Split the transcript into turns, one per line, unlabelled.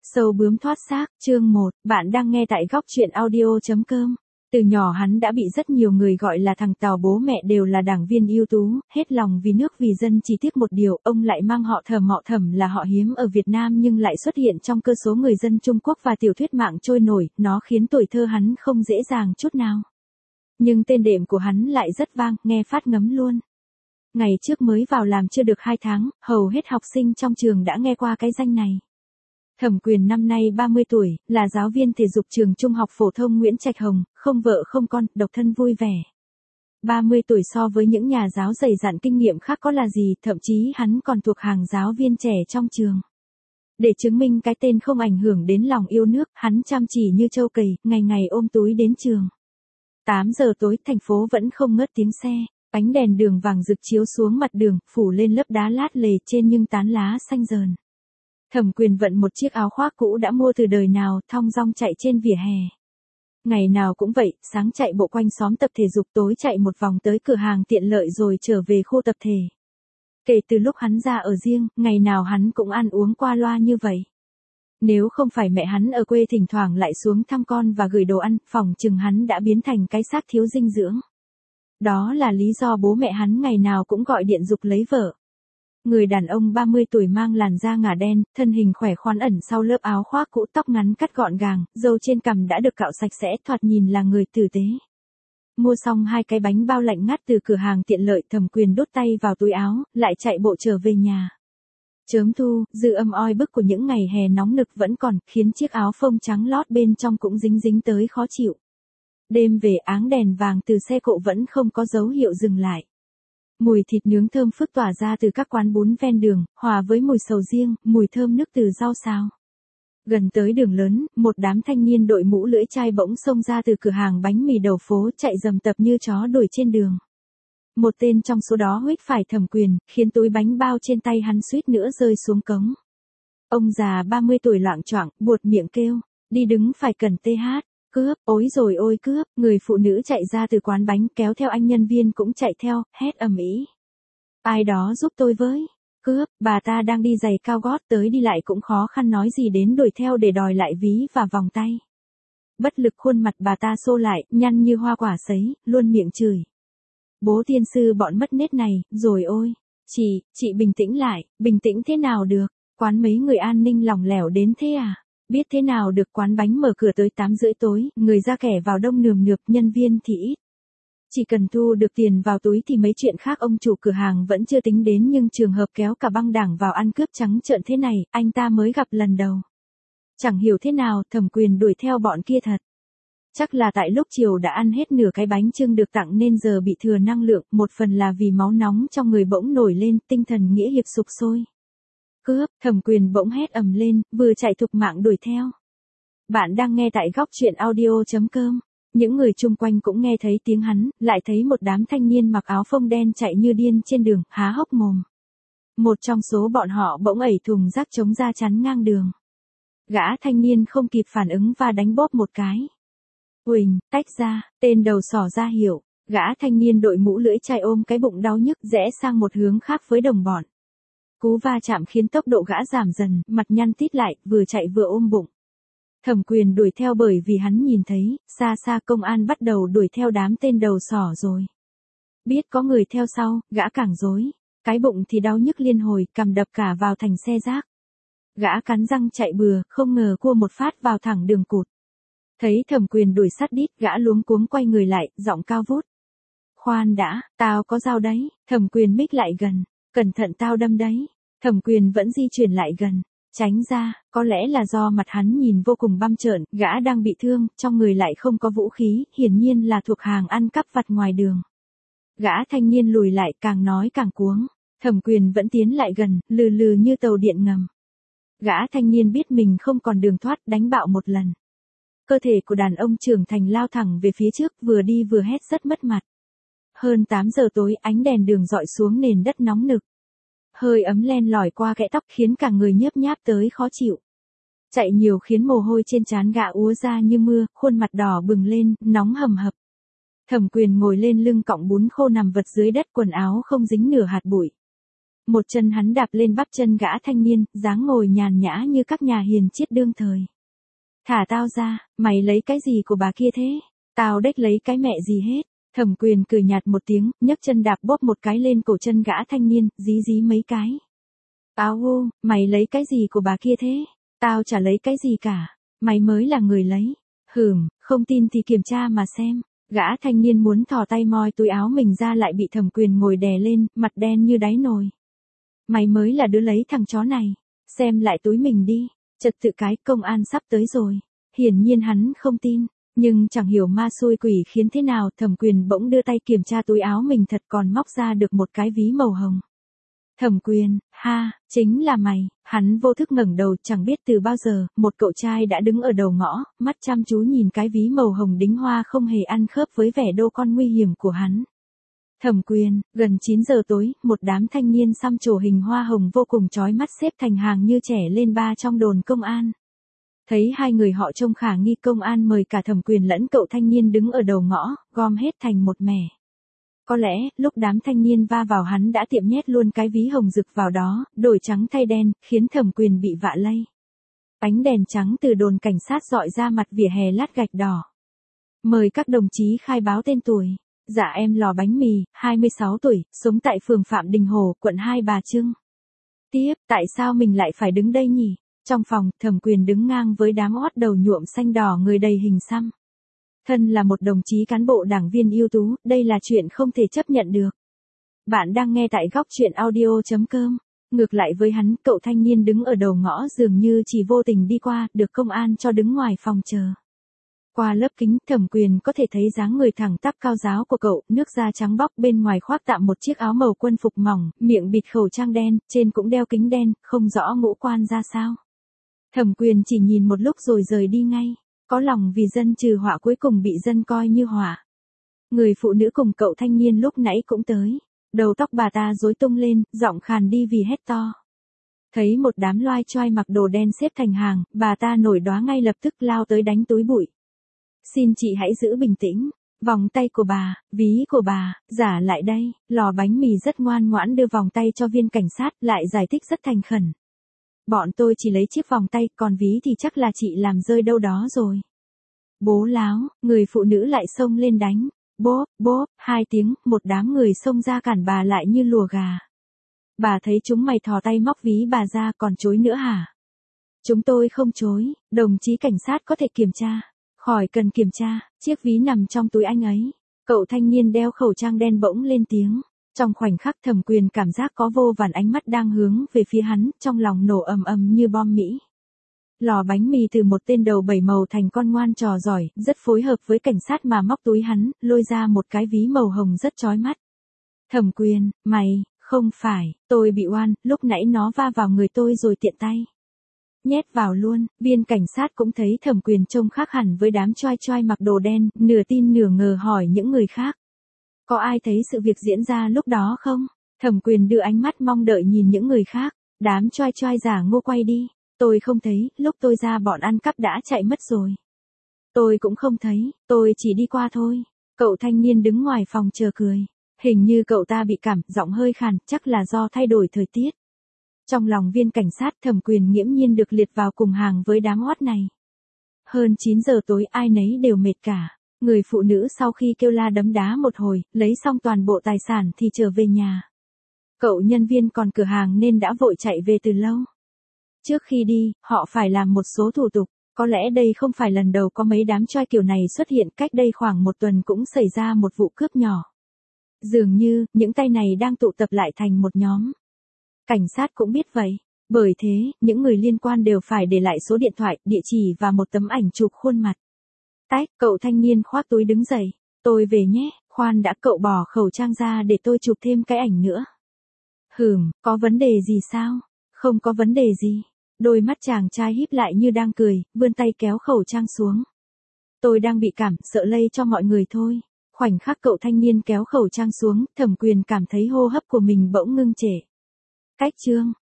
Sâu bướm thoát xác, chương 1, bạn đang nghe tại góc truyện audio.com. Từ nhỏ hắn đã bị rất nhiều người gọi là thằng Tào, bố mẹ đều là đảng viên ưu tú, hết lòng vì nước vì dân, chỉ tiếc một điều, ông lại mang họ Thẩm là họ hiếm ở Việt Nam nhưng lại xuất hiện trong cơ số người dân Trung Quốc và tiểu thuyết mạng trôi nổi, nó khiến tuổi thơ hắn không dễ dàng chút nào. Nhưng tên đệm của hắn lại rất vang, nghe phát ngấm luôn. Ngày trước mới vào làm chưa được 2 tháng, hầu hết học sinh trong trường đã nghe qua cái danh này. Thẩm Quyền năm nay 30 tuổi, là giáo viên thể dục trường Trung học phổ thông Nguyễn Trạch Hồng, không vợ không con, độc thân vui vẻ. 30 tuổi so với những nhà giáo dày dặn kinh nghiệm khác có là gì, thậm chí hắn còn thuộc hàng giáo viên trẻ trong trường. Để chứng minh cái tên không ảnh hưởng đến lòng yêu nước, hắn chăm chỉ như trâu cầy, ngày ngày ôm túi đến trường. 8 giờ tối, thành phố vẫn không ngớt tiếng xe, ánh đèn đường vàng rực chiếu xuống mặt đường, phủ lên lớp đá lát lề trên nhưng tán lá xanh rờn. Thẩm Quyền vận một chiếc áo khoác cũ đã mua từ đời nào, thong dong chạy trên vỉa hè. Ngày nào cũng vậy, sáng chạy bộ quanh xóm tập thể dục, tối chạy một vòng tới cửa hàng tiện lợi rồi trở về khu tập thể. Kể từ lúc hắn ra ở riêng, ngày nào hắn cũng ăn uống qua loa như vậy. Nếu không phải mẹ hắn ở quê thỉnh thoảng lại xuống thăm con và gửi đồ ăn, phỏng chừng hắn đã biến thành cái xác thiếu dinh dưỡng. Đó là lý do bố mẹ hắn ngày nào cũng gọi điện giục lấy vợ. Người đàn ông 30 tuổi mang làn da ngà đen, thân hình khỏe khoắn ẩn sau lớp áo khoác cũ, tóc ngắn cắt gọn gàng, râu trên cằm đã được cạo sạch sẽ, thoạt nhìn là người tử tế. Mua xong 2 cái bánh bao lạnh ngắt từ cửa hàng tiện lợi, Thẩm Quyền đút tay vào túi áo, lại chạy bộ trở về nhà. Chớm thu, dư âm oi bức của những ngày hè nóng nực vẫn còn, khiến chiếc áo phông trắng lót bên trong cũng dính dính tới khó chịu. Đêm về, áng đèn vàng từ xe cộ vẫn không có dấu hiệu dừng lại. Mùi thịt nướng thơm phức tỏa ra từ các quán bún ven đường, hòa với mùi sầu riêng, mùi thơm nức từ rau xào. Gần tới đường lớn, một đám thanh niên đội mũ lưỡi chai bỗng xông ra từ cửa hàng bánh mì đầu phố, chạy rầm tập như chó đuổi trên đường. Một tên trong số đó huých phải Thẩm Quyền, khiến túi bánh bao trên tay hắn suýt nữa rơi xuống cống. Ông già 30 tuổi loạng choạng, buột miệng kêu, đi đứng phải cần TH. Cướp, ối rồi ôi cướp, người phụ nữ chạy ra từ quán bánh kéo theo anh nhân viên cũng chạy theo, hét ầm ĩ. Ai đó giúp tôi với. Cướp, bà ta đang đi giày cao gót tới đi lại cũng khó khăn nói gì đến đuổi theo để đòi lại ví và vòng tay. Bất lực khuôn mặt bà ta xô lại, nhăn như hoa quả sấy, luôn miệng chửi. Bố tiên sư bọn mất nết này, rồi ôi. Chị bình tĩnh lại, bình tĩnh thế nào được, quán mấy người an ninh lỏng lẻo đến thế à? Biết thế nào được, quán bánh mở cửa tới 8 rưỡi tối, người ra kẻ vào đông nườm nượp, nhân viên thì ít. Chỉ cần thu được tiền vào túi thì mấy chuyện khác ông chủ cửa hàng vẫn chưa tính đến, nhưng trường hợp kéo cả băng đảng vào ăn cướp trắng trợn thế này, anh ta mới gặp lần đầu. Chẳng hiểu thế nào, Thẩm Quyền đuổi theo bọn kia thật. Chắc là tại lúc chiều đã ăn hết nửa cái bánh chưng được tặng nên giờ bị thừa năng lượng, một phần là vì máu nóng trong người bỗng nổi lên, tinh thần nghĩa hiệp sục sôi. Cướp, Thẩm Quyền bỗng hét ầm lên, vừa chạy thục mạng đuổi theo. Bạn đang nghe tại góc truyện audio.com. Những người chung quanh cũng nghe thấy tiếng hắn, lại thấy một đám thanh niên mặc áo phông đen chạy như điên trên đường, há hốc mồm. Một trong số bọn họ bỗng ẩy thùng rác chống ra chắn ngang đường. Gã thanh niên không kịp phản ứng và đánh bóp một cái. Uỳnh, tách ra, tên đầu sỏ ra hiệu, gã thanh niên đội mũ lưỡi chai ôm cái bụng đau nhức rẽ sang một hướng khác với đồng bọn. Cú va chạm khiến tốc độ gã giảm dần, mặt nhăn tít lại, vừa chạy vừa ôm bụng. Thẩm Quyền đuổi theo bởi vì hắn nhìn thấy, xa xa công an bắt đầu đuổi theo đám tên đầu sỏ rồi. Biết có người theo sau, gã càng rối, cái bụng thì đau nhức liên hồi, cằm đập cả vào thành xe rác. Gã cắn răng chạy bừa, không ngờ cua một phát vào thẳng đường cụt. Thấy Thẩm Quyền đuổi sát đít, gã luống cuống quay người lại, giọng cao vút. Khoan đã, tao có dao đấy. Thẩm Quyền mích lại gần, cẩn thận tao đâm đấy. Thẩm Quyền vẫn di chuyển lại gần. Tránh ra, có lẽ là do mặt hắn nhìn vô cùng băm trợn, gã đang bị thương, trong người lại không có vũ khí, hiển nhiên là thuộc hàng ăn cắp vặt ngoài đường. Gã thanh niên lùi lại, càng nói càng cuống. Thẩm Quyền vẫn tiến lại gần, lừ lừ như tàu điện ngầm. Gã thanh niên biết mình không còn đường thoát, đánh bạo một lần. Cơ thể của đàn ông trưởng thành lao thẳng về phía trước, vừa đi vừa hét rất mất mặt. Hơn 8 giờ tối, ánh đèn đường dọi xuống nền đất nóng nực. Hơi ấm len lỏi qua kẽ tóc khiến cả người nhớp nháp tới khó chịu. Chạy nhiều khiến mồ hôi trên trán gã úa ra như mưa, khuôn mặt đỏ bừng lên, nóng hầm hập. Thẩm Quyền ngồi lên lưng cọng bún khô nằm vật dưới đất, quần áo không dính nửa hạt bụi. Một chân hắn đạp lên bắp chân gã thanh niên, dáng ngồi nhàn nhã như các nhà hiền triết đương thời. Thả tao ra, mày lấy cái gì của bà kia thế? Tao đếch lấy cái mẹ gì hết. Thẩm Quyền cười nhạt một tiếng, nhấc chân đạp bóp một cái lên cổ chân gã thanh niên, dí dí mấy cái. Áo hô, mày lấy cái gì của bà kia thế? Tao chả lấy cái gì cả. Mày mới là người lấy. Không tin thì kiểm tra mà xem. Gã thanh niên muốn thò tay moi túi áo mình ra lại bị Thẩm Quyền ngồi đè lên, mặt đen như đáy nồi. Mày mới là đứa lấy thằng chó này. Xem lại túi mình đi. Trật tự cái, công an sắp tới rồi. Hiển nhiên hắn không tin. Nhưng chẳng hiểu ma xui quỷ khiến thế nào, Thẩm Quyền bỗng đưa tay kiểm tra túi áo mình thật còn móc ra được một cái ví màu hồng. Thẩm Quyền, ha, chính là mày. Hắn vô thức ngẩng đầu, chẳng biết từ bao giờ, một cậu trai đã đứng ở đầu ngõ, mắt chăm chú nhìn cái ví màu hồng đính hoa không hề ăn khớp với vẻ đô con nguy hiểm của hắn. Thẩm Quyền, gần 9 giờ tối, một đám thanh niên xăm trổ hình hoa hồng vô cùng chói mắt xếp thành hàng như trẻ lên ba trong đồn công an. Thấy hai người họ trông khả nghi, công an mời cả Thẩm Quyền lẫn cậu thanh niên đứng ở đầu ngõ, gom hết thành một mẻ. Có lẽ, lúc đám thanh niên va vào hắn đã tiệm nhét luôn cái ví hồng rực vào đó, đổi trắng thay đen, khiến Thẩm Quyền bị vạ lây. Ánh đèn trắng từ đồn cảnh sát rọi ra mặt vỉa hè lát gạch đỏ. Mời các đồng chí khai báo tên tuổi. Dạ em Lò Bánh Mì, 26 tuổi, sống tại phường Phạm Đình Hồ, quận Hai Bà Trưng. Tiếp, tại sao mình lại phải đứng đây nhỉ? Trong phòng, Thẩm Quyền đứng ngang với đám oát đầu nhuộm xanh đỏ người đầy hình xăm. Thân là một đồng chí cán bộ đảng viên ưu tú, đây là chuyện không thể chấp nhận được. Bạn đang nghe tại góc truyện audio.com. Ngược lại với hắn, cậu thanh niên đứng ở đầu ngõ dường như chỉ vô tình đi qua, được công an cho đứng ngoài phòng chờ. Qua lớp kính, Thẩm Quyền có thể thấy dáng người thẳng tắp cao ráo của cậu, nước da trắng bóc, bên ngoài khoác tạm một chiếc áo màu quân phục mỏng, miệng bịt khẩu trang đen, trên cũng đeo kính đen, không rõ ngũ quan ra sao. Thẩm Quyền chỉ nhìn một lúc rồi rời đi ngay. Có lòng vì dân trừ họa, cuối cùng bị dân coi như họa. Người phụ nữ cùng cậu thanh niên lúc nãy cũng tới. Đầu tóc bà ta rối tung lên, giọng khàn đi vì hét to. Thấy một đám loai choai mặc đồ đen xếp thành hàng, bà ta nổi đoá ngay lập tức lao tới đánh túi bụi. Xin chị hãy giữ bình tĩnh. Vòng tay của bà, ví của bà, giả lại đây. Lò Bánh Mì rất ngoan ngoãn đưa vòng tay cho viên cảnh sát, lại giải thích rất thành khẩn. Bọn tôi chỉ lấy chiếc vòng tay, còn ví thì chắc là chị làm rơi đâu đó rồi. Bố láo, người phụ nữ lại xông lên đánh. Bốp, bốp, 2 tiếng, một đám người xông ra cản bà lại như lùa gà. Bà thấy chúng mày thò tay móc ví bà ra, còn chối nữa hả? Chúng tôi không chối, đồng chí cảnh sát có thể kiểm tra. Khỏi cần kiểm tra, chiếc ví nằm trong túi anh ấy. Cậu thanh niên đeo khẩu trang đen bỗng lên tiếng. Trong khoảnh khắc, Thẩm Quyền cảm giác có vô vàn ánh mắt đang hướng về phía hắn, trong lòng nổ ầm ầm như bom Mỹ. Lò Bánh Mì từ một tên đầu bảy màu thành con ngoan trò giỏi, rất phối hợp với cảnh sát mà móc túi hắn, lôi ra một cái ví màu hồng rất chói mắt. Thẩm Quyền, mày, không phải, tôi bị oan, lúc nãy nó va vào người tôi rồi tiện tay. Nhét vào luôn, viên cảnh sát cũng thấy Thẩm Quyền trông khác hẳn với đám choai choai mặc đồ đen, nửa tin nửa ngờ hỏi những người khác. Có ai thấy sự việc diễn ra lúc đó không? Thẩm Quyền đưa ánh mắt mong đợi nhìn những người khác. Đám choai choai giả ngô quay đi. Tôi không thấy, lúc tôi ra bọn ăn cắp đã chạy mất rồi. Tôi cũng không thấy, tôi chỉ đi qua thôi. Cậu thanh niên đứng ngoài phòng chờ cười. Hình như cậu ta bị cảm, giọng hơi khàn, chắc là do thay đổi thời tiết. Trong lòng viên cảnh sát, Thẩm Quyền nghiễm nhiên được liệt vào cùng hàng với đám oát này. Hơn 9 giờ tối, ai nấy đều mệt cả. Người phụ nữ sau khi kêu la đấm đá một hồi, lấy xong toàn bộ tài sản thì trở về nhà. Cậu nhân viên còn cửa hàng nên đã vội chạy về từ lâu. Trước khi đi, họ phải làm một số thủ tục. Có lẽ đây không phải lần đầu có mấy đám choai kiểu này xuất hiện, cách đây khoảng 1 tuần cũng xảy ra một vụ cướp nhỏ. Dường như, những tay này đang tụ tập lại thành một nhóm. Cảnh sát cũng biết vậy. Bởi thế, những người liên quan đều phải để lại số điện thoại, địa chỉ và một tấm ảnh chụp khuôn mặt. Tách, cậu thanh niên khoác túi đứng dậy. Tôi về nhé, khoan đã, cậu bỏ khẩu trang ra để tôi chụp thêm cái ảnh nữa. Có vấn đề gì sao? Không có vấn đề gì. Đôi mắt chàng trai híp lại như đang cười, vươn tay kéo khẩu trang xuống. Tôi đang bị cảm, sợ lây cho mọi người thôi. Khoảnh khắc cậu thanh niên kéo khẩu trang xuống, Thẩm Quyền cảm thấy hô hấp của mình bỗng ngưng trệ. Cách chương.